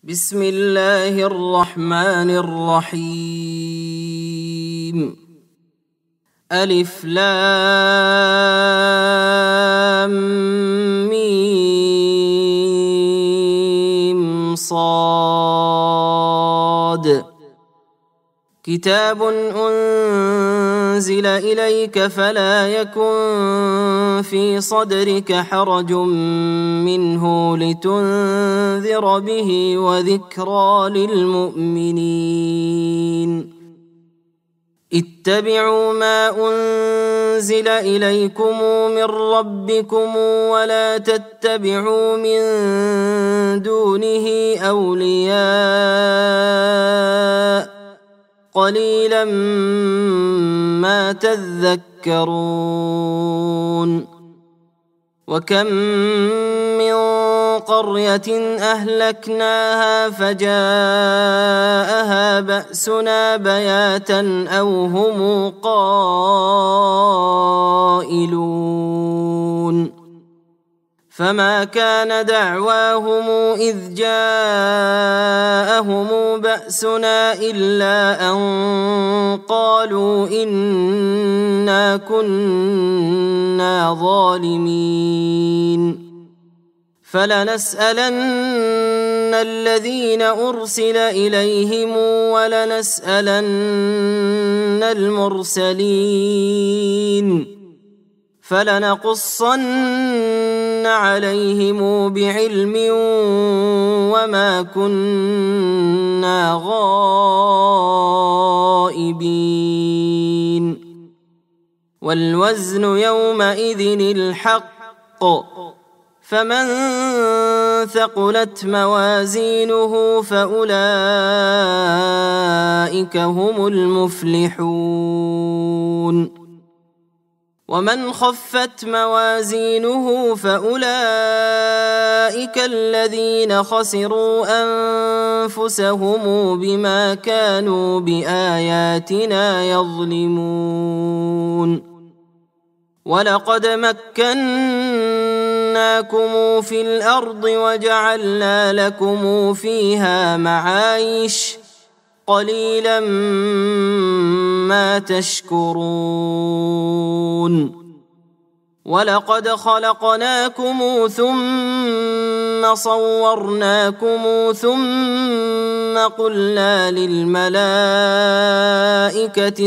بسم الله الرحمن الرحيم. ألف لام ميم صاد. كتاب أنزل إليك فلا يكن في صدرك حرج منه لتنذر به وذكرى للمؤمنين. اتبعوا ما أنزل إليكم من ربكم ولا تتبعوا من دونه أولياء قليلا ما تذكرون. وكم من قرية أهلكناها فجاءها بأسنا بياتا أو هم قائلون. فما كان دعواهم إذ جاءهم بأسنا إلا أن قالوا إنا كنا ظالمين. فلنسألن الذين أرسل إليهم ولنسألن المرسلين فلنقصن عليهم بعلم وما كنا غائبين. والوزن يومئذ الحق فمن ثقلت موازينه فأولئك هم المفلحون. ومن خفت موازينه فأولئك الذين خسروا أنفسهم بما كانوا بآياتنا يظلمون. ولقد مكناكم في الأرض وجعلنا لكم فيها معايش قليلا ما تشكرون. ولقد خلقناكم ثم صورناكم ثم قلنا للملائكة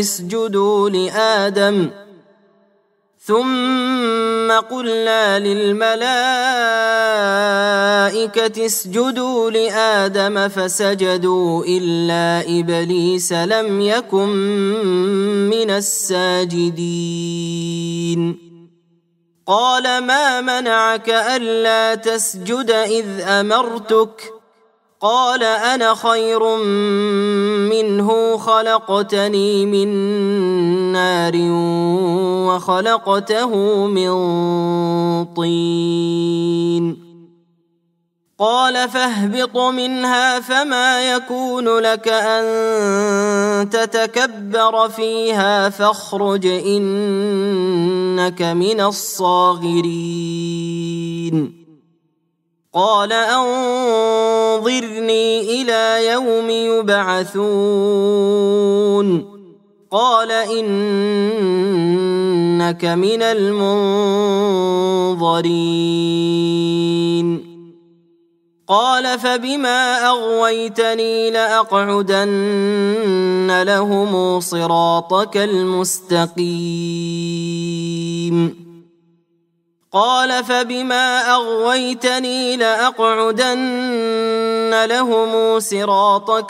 اسجدوا لآدم فسجدوا إلا إبليس لم يكن من الساجدين. قال ما منعك ألا تسجد إذ أمرتك؟ قال أنا خير منه خلقتني من نار وخلقته من طين. قال فاهبط منها فما يكون لك أن تتكبر فيها فاخرج إنك من الصاغرين. قال أنظرني إلى يوم يبعثون. قال إنك من المنظرين. قال فبما أغويتني لأقعدن لهم صراطك المستقيم. قال فبما أغويتني لأقعدن لهم صراطك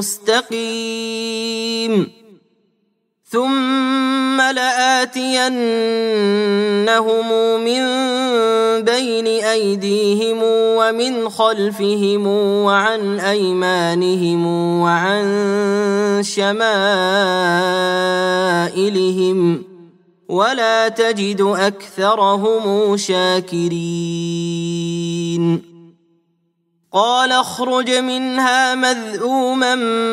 المستقيم ثم لآتينهم من بين أيديهم ومن خلفهم وعن أيمانهم وعن شمائلهم ولا تجد أكثرهم شاكرين. قال اخرج منها مذءوما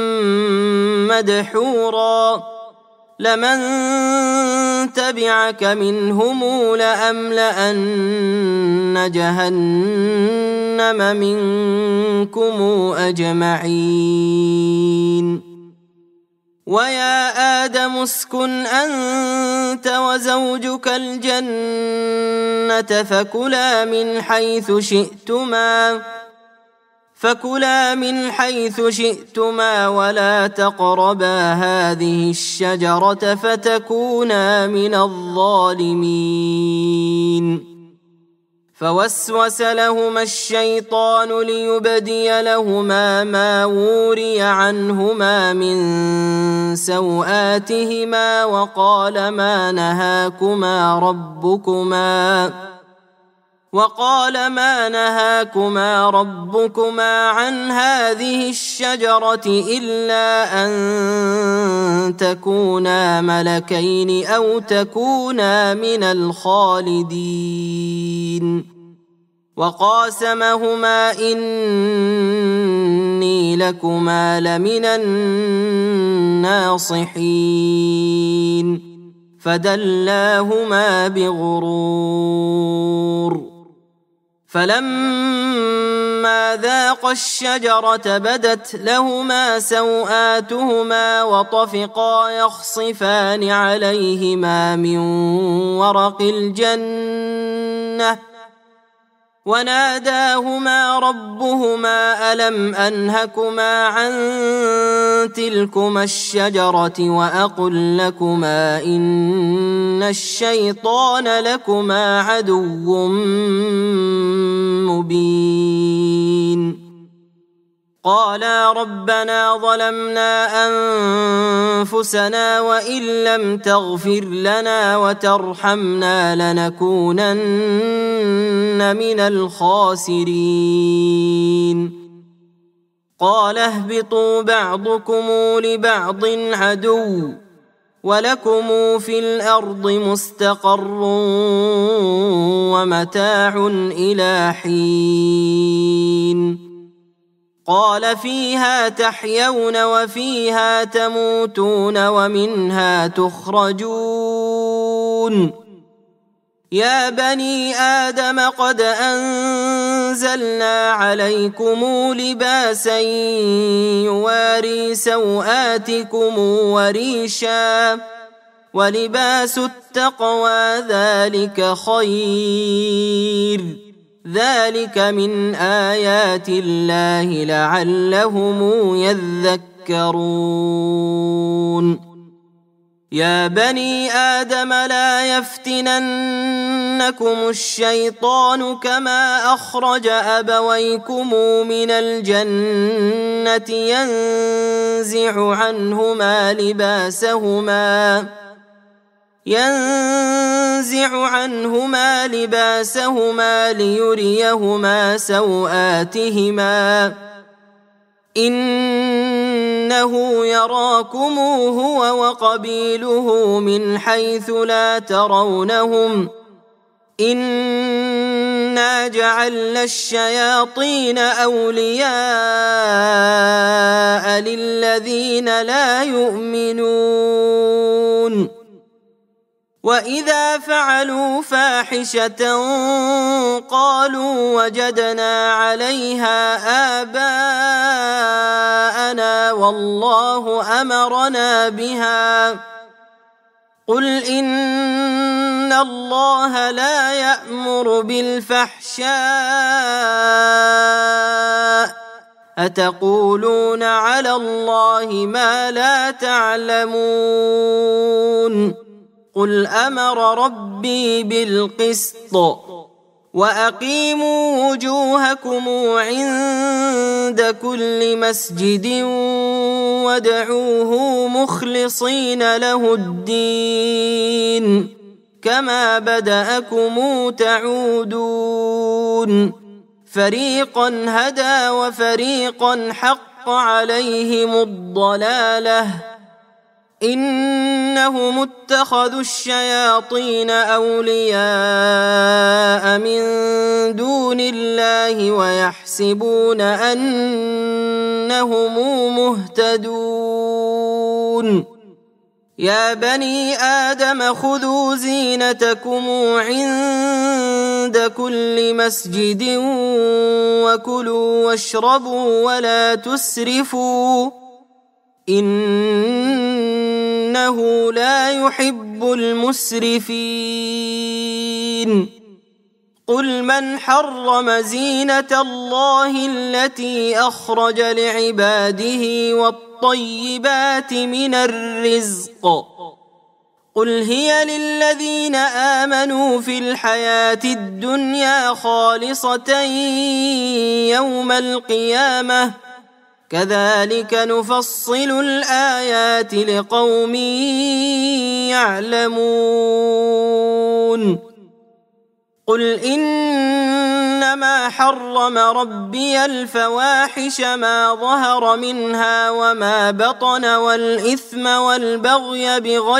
مدحورا لمن تبعك منهم لأملأن جهنم منكم أجمعين. ويا آدم اسكن أنت وزوجك الجنة فكلا من حيث شئتما ولا تقربا هذه الشجرة فتكونا من الظالمين. فوسوس لهما الشيطان ليبدي لهما ما وري عنهما من سوآتهما وقال ما نهاكما ربكما عن هذه الشجرة إلا أن تكونا ملكين أو تكونا من الخالدين. وقاسمهما إني لكما لمن الناصحين فدلاهما بغرور. فلما ذاقا الشجرة بدت لهما سوآتهما وطفقا يخصفان عليهما من ورق الجنة وناداهما ربهما ألم أنهكما عن تلكما الشجرة وأقل لكما إن الشيطان لكما عدو مبين. قالا ربنا ظلمنا أنفسنا وإن لم تغفر لنا وترحمنا لنكونن من الخاسرين. قال اهبطوا بعضكم لبعض عدو ولكم في الأرض مستقر ومتاع إلى حين. قال فيها تحيون وفيها تموتون ومنها تخرجون. يا بني آدم قد أنزلنا عليكم لباسا يواري سوآتكم وريشا ولباس التقوى ذلك خير ذلك من آيات الله لعلهم يذكرون. يا بني آدم لا يفتننكم الشيطان كما أخرج أبويكم من الجنة ينزع عنهما لباسهما ليريهما سوآتهما إنه يراكم هو وقبيله من حيث لا ترونهم إنا جعلنا الشياطين أولياء للذين لا يؤمنون. وإذا فعلوا فاحشة قالوا وجدنا عليها آباءنا والله أمرنا بها قل إن الله لا يأمر بالفحشاء أتقولون على الله ما لا تعلمون. قل أمر ربي بالقسط وأقيموا وجوهكم عند كل مسجد وادعوه مخلصين له الدين كما بدأكم تعودون. فريقا هدى وفريقا حق عليهم الضلالة إنهم اتخذوا الشياطين أولياء من دون الله ويحسبون أنهم مهتدون يا بني آدم خذوا زينتكم عند كل مسجد وكلوا واشربوا ولا تسرفوا إنه لا يحب المسرفين قل من حرم زينة الله التي أخرج لعباده والطيبات من الرزق قل هي للذين آمنوا في الحياة الدنيا خالصة يوم القيامة كذلك نفصل الآيات لقوم يعلمون قل إنما حرم ربي الفواحش ما ظهر منها وما بطن والإثم والبغي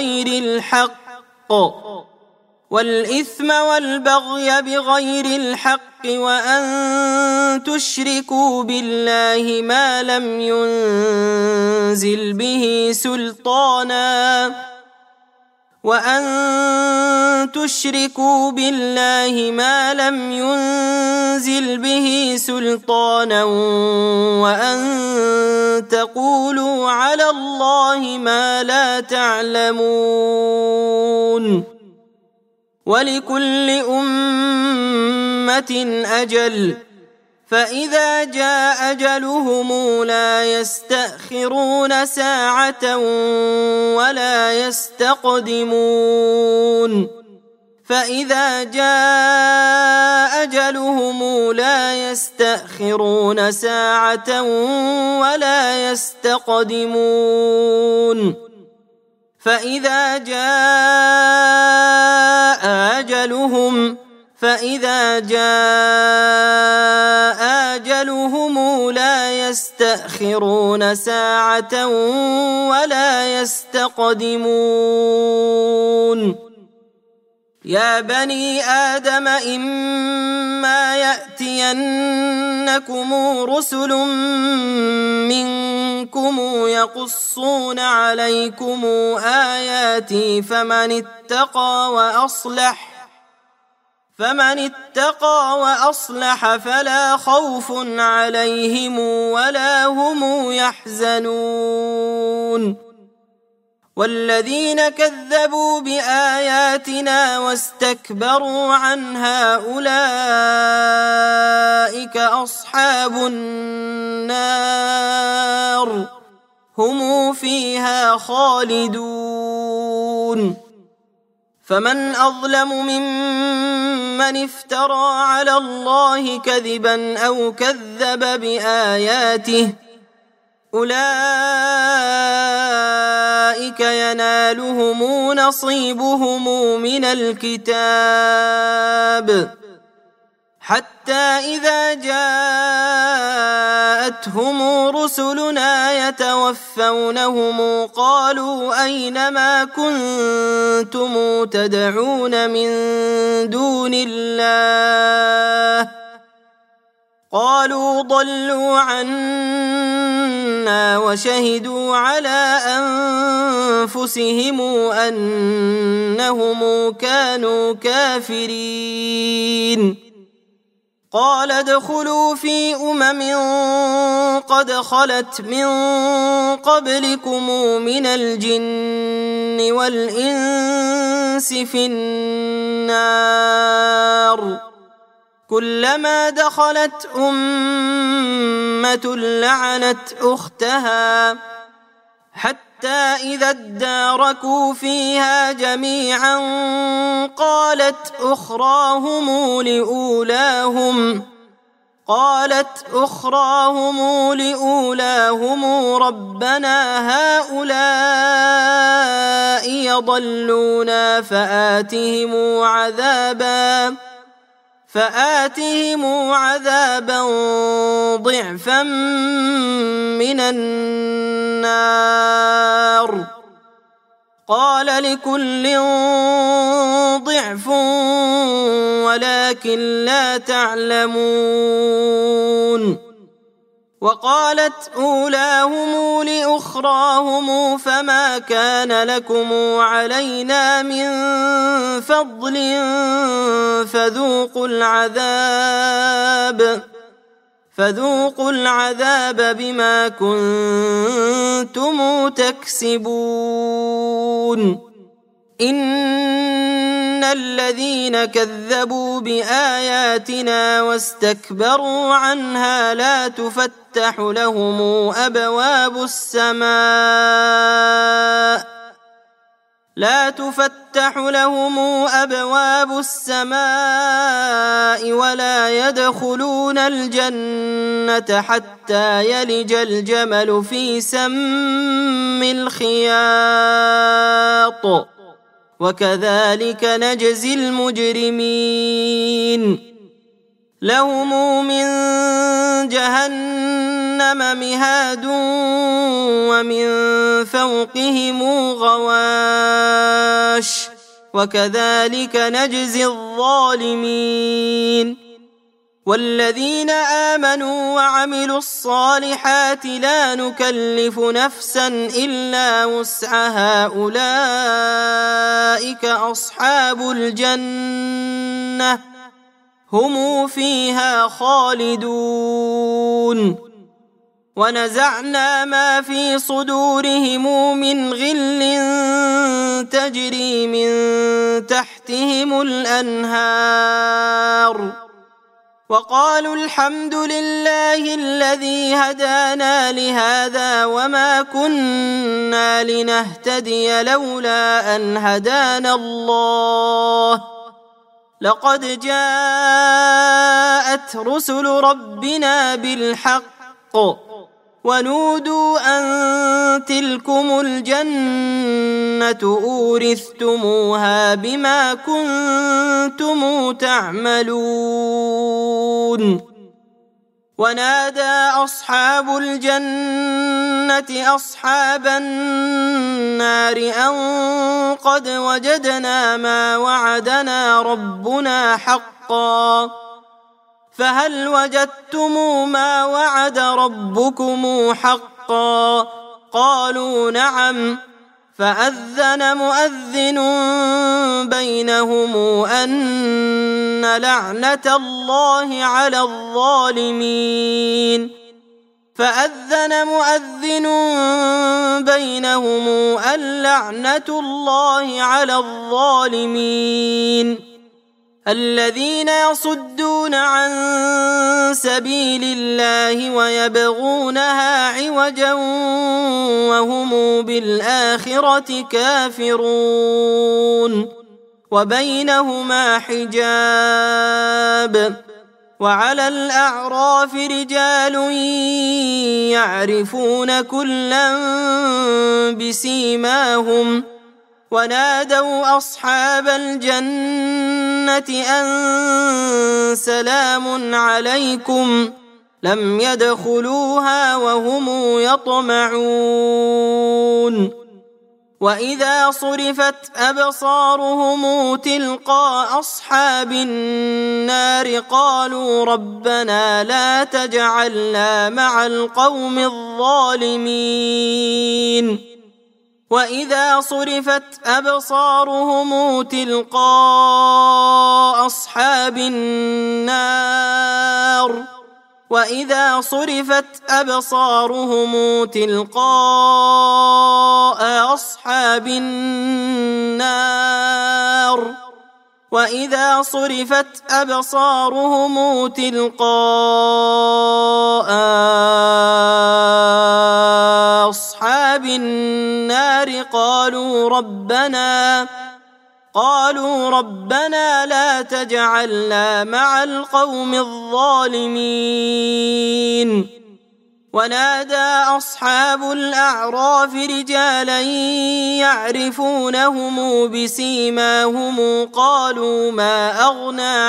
بغير الحق وأن تشركوا بالله ما لم ينزل به سلطانا وأن تقولوا على الله ما لا تعلمون ولكل أمة أجل فإذا جاء أجلهم لا يستأخرون ساعة ولا يستقدمون فإذا جاء أجلهم لا يستأخرون ساعة ولا يستقدمون يا بني آدم إما يأتينكم رسل منكم يقصون عليكم آياتي فمن اتقى وأصلح فلا خوف عليهم ولا هم يحزنون والذين كذبوا بآياتنا واستكبروا عنها أولئك أصحاب النار هم فيها خالدون فمن أظلم ممن افترى على الله كذبا أو كذب بآياته أولئك ينالهم نصيبهم من الكتاب حتى إذا جاءتهم رسلنا يتوفونهم قالوا أين ما كنتم تدعون من دون الله قالوا ضلوا عنا وشهدوا على أنفسهم أنهم كانوا كافرين قال ادخلوا في قد خلت من قبلكم من الجن والإنس في النار كلما دخلت أمة لعنت أختها حتى إذا اداركوا فيها جميعا قالت أخراهم لأولاهم ربنا هؤلاء يضلونا فآتهم عذابا ضعفا من النار قال لكل ضعف ولكن لا تعلمون وقالت أولاهم لأخراهم فما كان لكم علينا من فضل فذوقوا العذاب بما كنتم تكسبون إن الذين كذبوا بآياتنا واستكبروا عنها لا تفتح لهم أبواب السماء ولا يدخلون الجنة حتى يلج الجمل في سم الخياط وكذلك نجزي المجرمين لهم من جهنم مهاد ومن فوقهم غواش وكذلك نجزي الظالمين والذين آمنوا وعملوا الصالحات لا نكلف نفسا إلا وسعها أولئك أصحاب الجنة هم فيها خالدون ونزعنا ما في صدورهم من غل تجري من تحتهم الأنهار وقالوا الحمد لله الذي هدانا لهذا وما كنا لنهتدي لولا أن هدانا الله لقد جاءت رسل ربنا بالحق ونودوا أن تلكم الجنة أورثتموها بما كنتم تعملون ونادى أصحاب الجنة أصحاب النار أن قد وجدنا ما وعدنا ربنا حقا فهل وجدتم ما وعد ربكم حقا قالوا نعم فأذن مؤذن بينهم أن لعنة الله على الظالمين الذين يصدون عن سبيل الله ويبغونها عوجا وهم بالآخرة كافرون وبينهما حجاب وعلى الأعراف رجال يعرفون كلا بسيماهم ونادوا أصحاب الجنة أن سلام عليكم لم يدخلوها وهم يطمعون وإذا صرفت أبصارهم تلقاء أصحاب النار قالوا ربنا لا تجعلنا مع القوم الظالمين وإذا صرفت أبصارهم تلقاء أصحاب النار قالوا ربنا لا تجعلنا مع القوم الظالمين ونادى أصحاب الأعراف رجالا يعرفونهم بسيماهم قالوا ما أغنى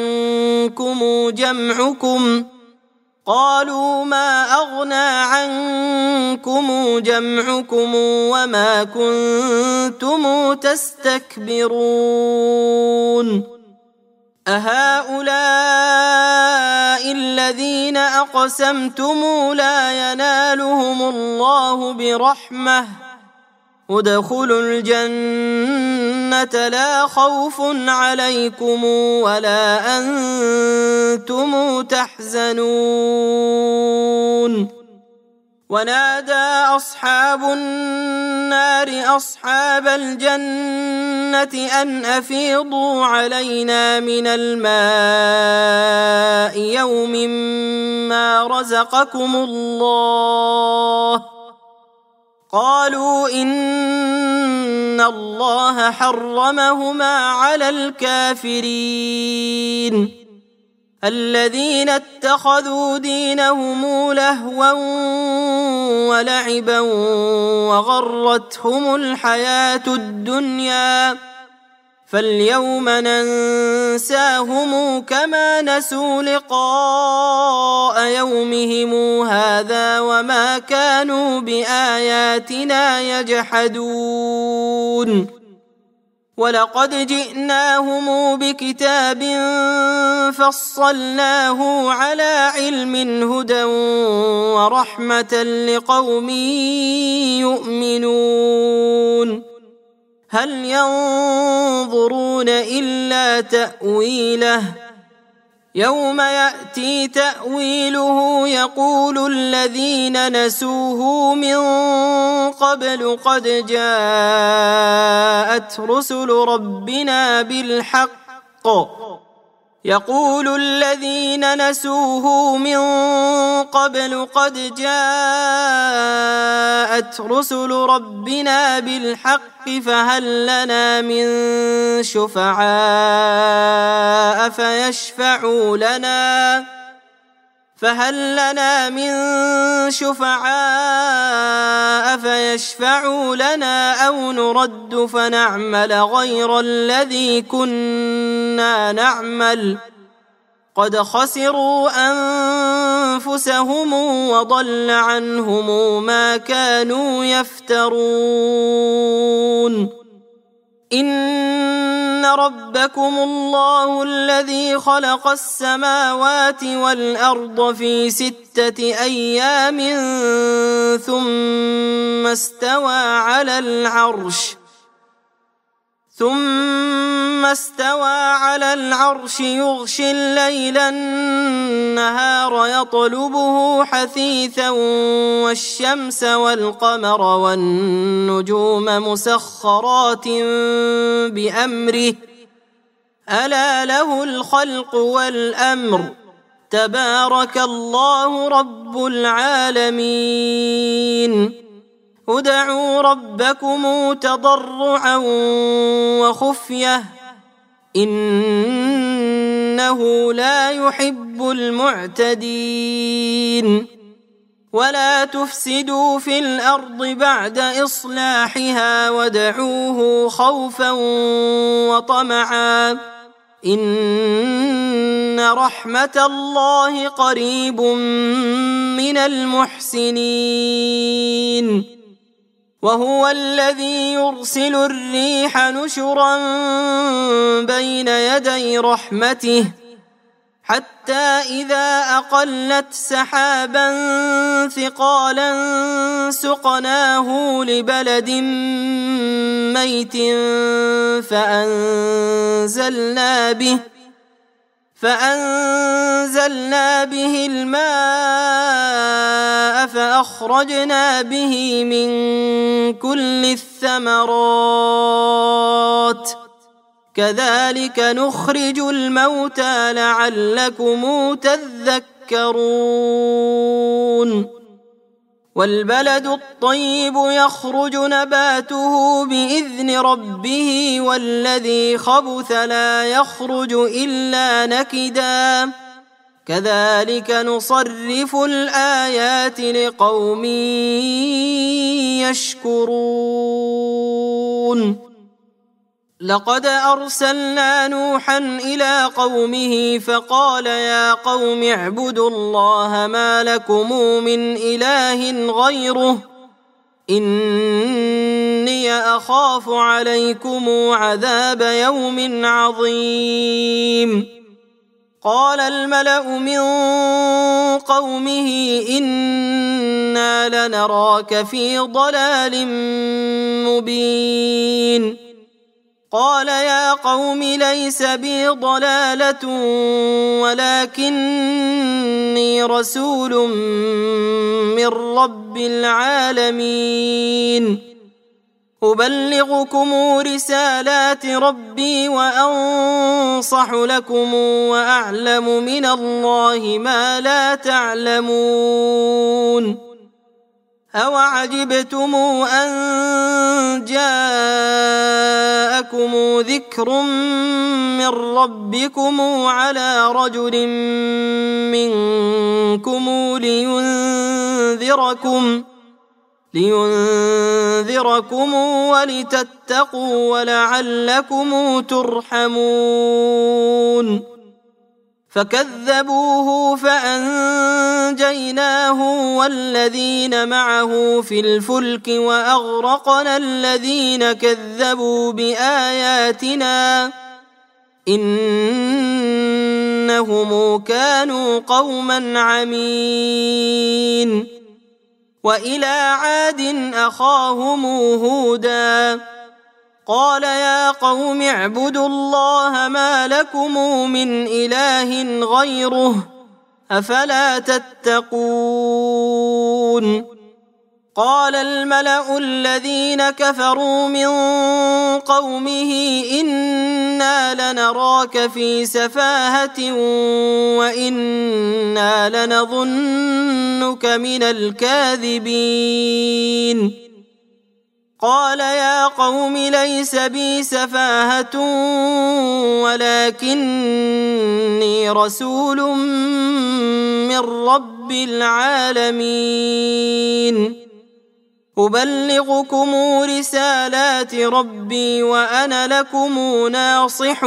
عنكم جمعكم وما كنتم تستكبرون أهؤلاء الذين أقسمتم لا ينالهم الله برحمة ادخلوا الجنة لا خوف عليكم ولا أنتم تحزنون ونادى أصحاب النار أصحاب الجنة أن أفيضوا علينا من الماء يوم ما رزقكم الله قالوا إن الله حرمهما على الكافرين الذين اتخذوا دينهم لهوا ولعبا وغرتهم الحياة الدنيا فاليوم ننساهم كما نسوا لقاء يومهم هذا وما كانوا بآياتنا يجحدون ولقد جئناهم بكتاب فصلناه على علم هدى ورحمة لقوم يؤمنون هل ينظرون إلا تأويله يوم يأتي تأويله يقول الذين نسوه من قبل قد جاءت رسل ربنا بالحق يقول الذين نسوه من قبل قد جاءت رسل ربنا بالحق فهل لنا من شفعاء فيشفعوا لنا أو نرد فنعمل غير الذي كنا نعمل قد خسروا أنفسهم وضل عنهم ما كانوا يفترون إن ربكم الله الذي خلق السماوات والأرض في 6 أيام ثم استوى على العرش يغشي الليل النهار يطلبه حثيثا والشمس والقمر والنجوم مسخرات بأمره ألا له الخلق والأمر تبارك الله رب العالمين ادعوا ربكم تضرعا وخفية إنه لا يحب المعتدين ولا تفسدوا في الأرض بعد إصلاحها وادعوه خوفا وطمعا إن رحمة الله قريب من المحسنين وهو الذي يرسل الريح نشرا بين يدي رحمته حتى إذا أقلت سحابا ثقالا سقناه لبلد ميت فأنزلنا به الماء فأخرجنا به من كل الثمرات كذلك نخرج الموتى لعلكم تذكرون والبلد الطيب يخرج نباته بإذن ربه والذي خبث لا يخرج إلا نكدا كذلك نصرف الآيات لقوم يشكرون لقد أرسلنا نوحا إلى قومه فقال يا قوم اعبدوا الله ما لكم من إله غيره إني أخاف عليكم عذاب يوم عظيم قال الملأ من قومه إنا لنراك في ضلال مبين قال يا قوم ليس بي ضلالة ولكني رسول من رب العالمين أبلغكم رسالات ربي وأنصح لكم وأعلم من الله ما لا تعلمون أوعجبتم أن جاءكم ذكر من ربكم على رجل منكم لينذركم ولتتقوا ولعلكم ترحمون فكذبوه فأنجيناه والذين معه في الفلك وأغرقنا الذين كذبوا بآياتنا إنهم كانوا قوما عمين وإلى عاد أخاهم هودا قال يا قوم اعبدوا الله ما لكم من إله غيره أفلا تتقون قال الملأ الذين كفروا من قومه إنا لنراك في سفاهة وإنا لنظنك من الكاذبين قال يا قوم ليس بي سفاهة ولكني رسول من رب العالمين أبلغكم رسالات ربي وأنا لكم ناصح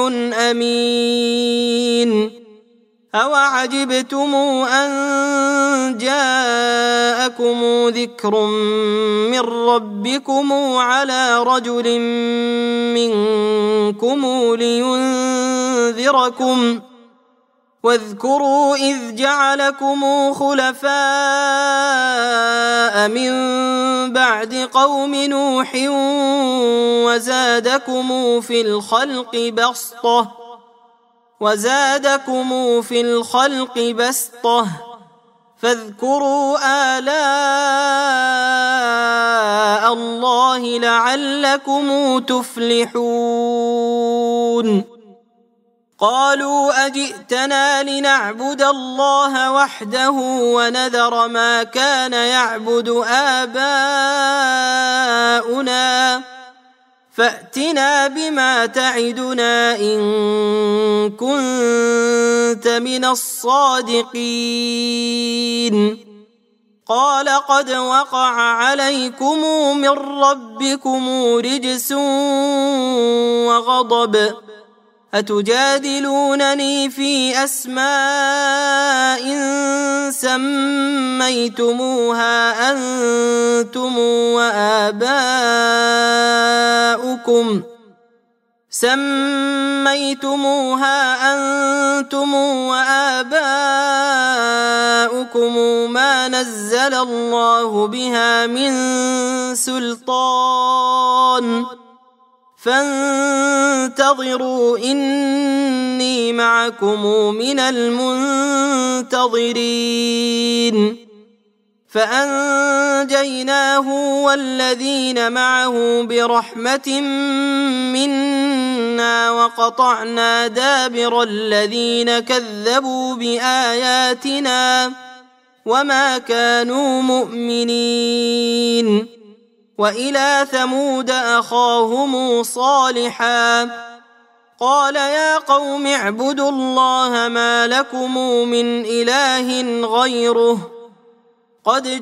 أمين أوعجبتم أن جاءكم ذكر من ربكم على رجل منكم لينذركم واذكروا إذ جعلكم خلفاء من بعد قوم نوح وزادكم في الخلق بسطة فاذكروا آلاء الله لعلكم تفلحون قالوا أجئتنا لنعبد الله وحده ونذر ما كان يعبد آباؤنا فأتنا بما تعدنا إن كنت من الصادقين قال قد وقع عليكم من ربكم رجس وغضب أتجادلونني في أسماء سميتموها أنتم وآباؤكم ما نزل الله بها من سلطان فانتظروا إني معكم من المنتظرين فأنجيناه والذين معه برحمة منا وقطعنا دابر الذين كذبوا بآياتنا وما كانوا مؤمنين وإلى ثمود أخاهم صالحا قال يا قوم اعبدوا الله ما لكم من إله غيره قد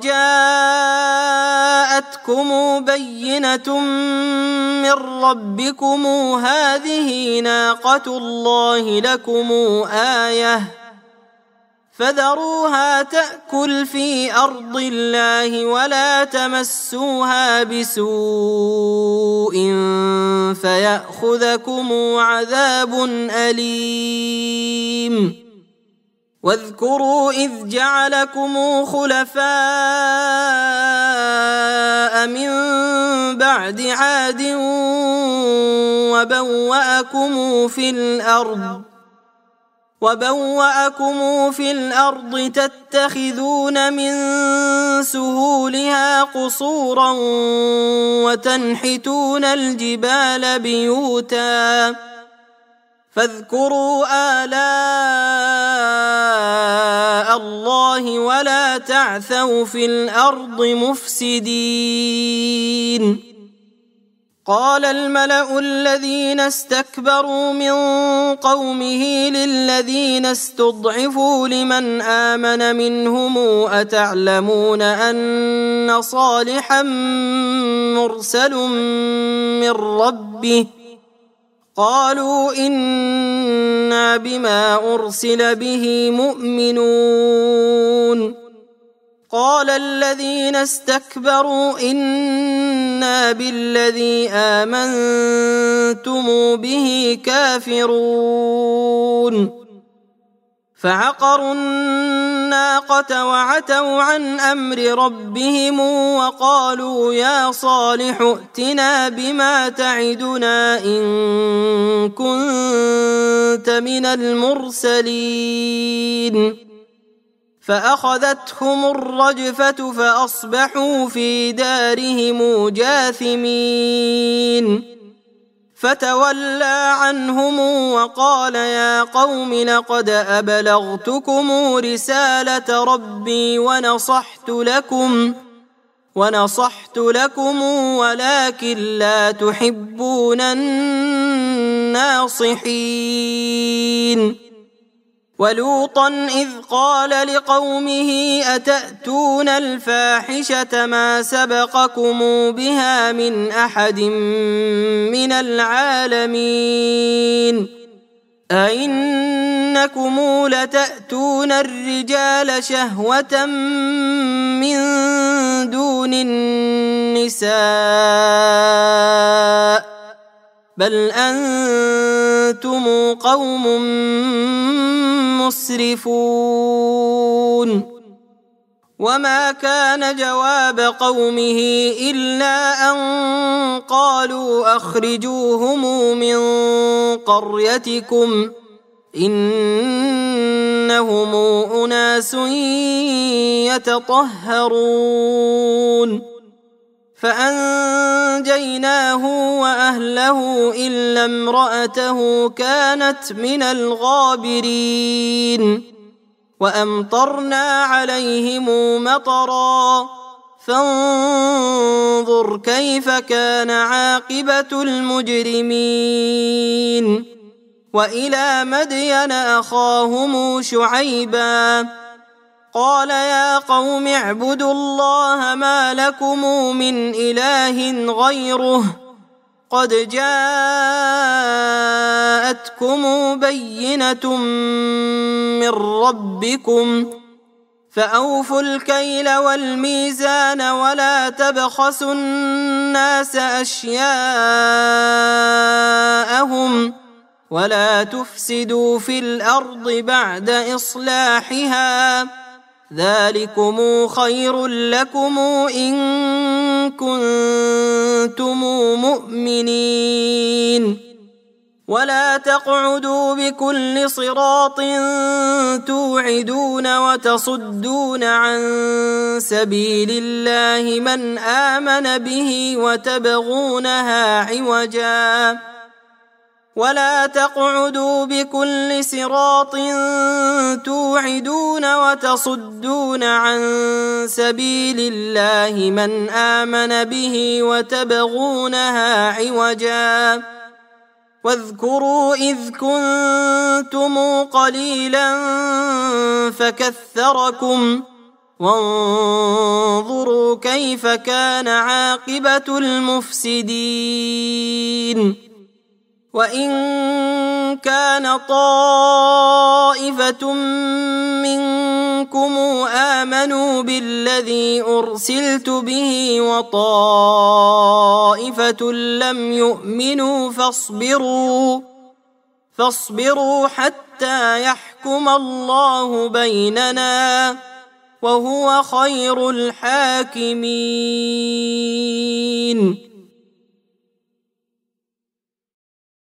جاءتكم بينة من ربكم هذه ناقة الله لكم آية فذروها تأكل في أرض الله ولا تمسوها بسوء فيأخذكم عذاب أليم واذكروا إذ جعلكم خلفاء من بعد عاد وبوأكم في الأرض تتخذون من سهولها قصورا وتنحتون الجبال بيوتا فاذكروا آلاء الله ولا تعثوا في الأرض مفسدين. قال الملأ الذين استكبروا من قومه للذين استضعفوا لمن آمن منهم أتعلمون أن صالحا مرسل من ربه قالوا إنا بما أرسل به مؤمنون. قال الذين استكبروا إنا بالذي آمنتم به كافرون. فعقروا الناقة وعتوا عن أمر ربهم وقالوا يا صالح ائتنا بما تعدنا إن كنت من المرسلين. فأخذتهم الرجفة فأصبحوا في دارهم جاثمين. فتولى عنهم وقال يا قوم لقد أبلغتكم رسالة ربي ونصحت لكم ولكن لا تحبون الناصحين. ولوطا إذ قال لقومه أتأتون الفاحشة ما سبقكم بها من أحد من العالمين أئنكم لتأتون الرجال شهوة من دون النساء بل أنتم قوم مسرفون. وما كان جواب قومه إلا أن قالوا أخرجوهم من قريتكم إنهم أناس يتطهرون. فأنجيناه وأهله إلا امرأته كانت من الغابرين. وأمطرنا عليهم مطرا فانظر كيف كان عاقبة المجرمين. وإلى مدين أخاهم شعيبا قال يا قوم اعبدوا الله ما لكم من إله غيره قد جاءتكم بينة من ربكم فأوفوا الكيل والميزان ولا تبخسوا الناس أشياءهم ولا تفسدوا في الأرض بعد إصلاحها ذلكم خير لكم إن كنتم مؤمنين. ولا تقعدوا بكل صراط توعدون وتصدون عن سبيل الله من آمن به وتبغونها عوجا ولا تقعدوا بكل صراط توعدون وتصدون عن سبيل الله من آمن به وتبغونها عوجا واذكروا إذ كنتم قليلا فكثركم وانظروا كيف كان عاقبة المفسدين. وإن كان طائفة منكم آمنوا بالذي أرسلت به وطائفة لم يؤمنوا فاصبروا حتى يحكموا يحكم الله بيننا وهو خير الحاكمين.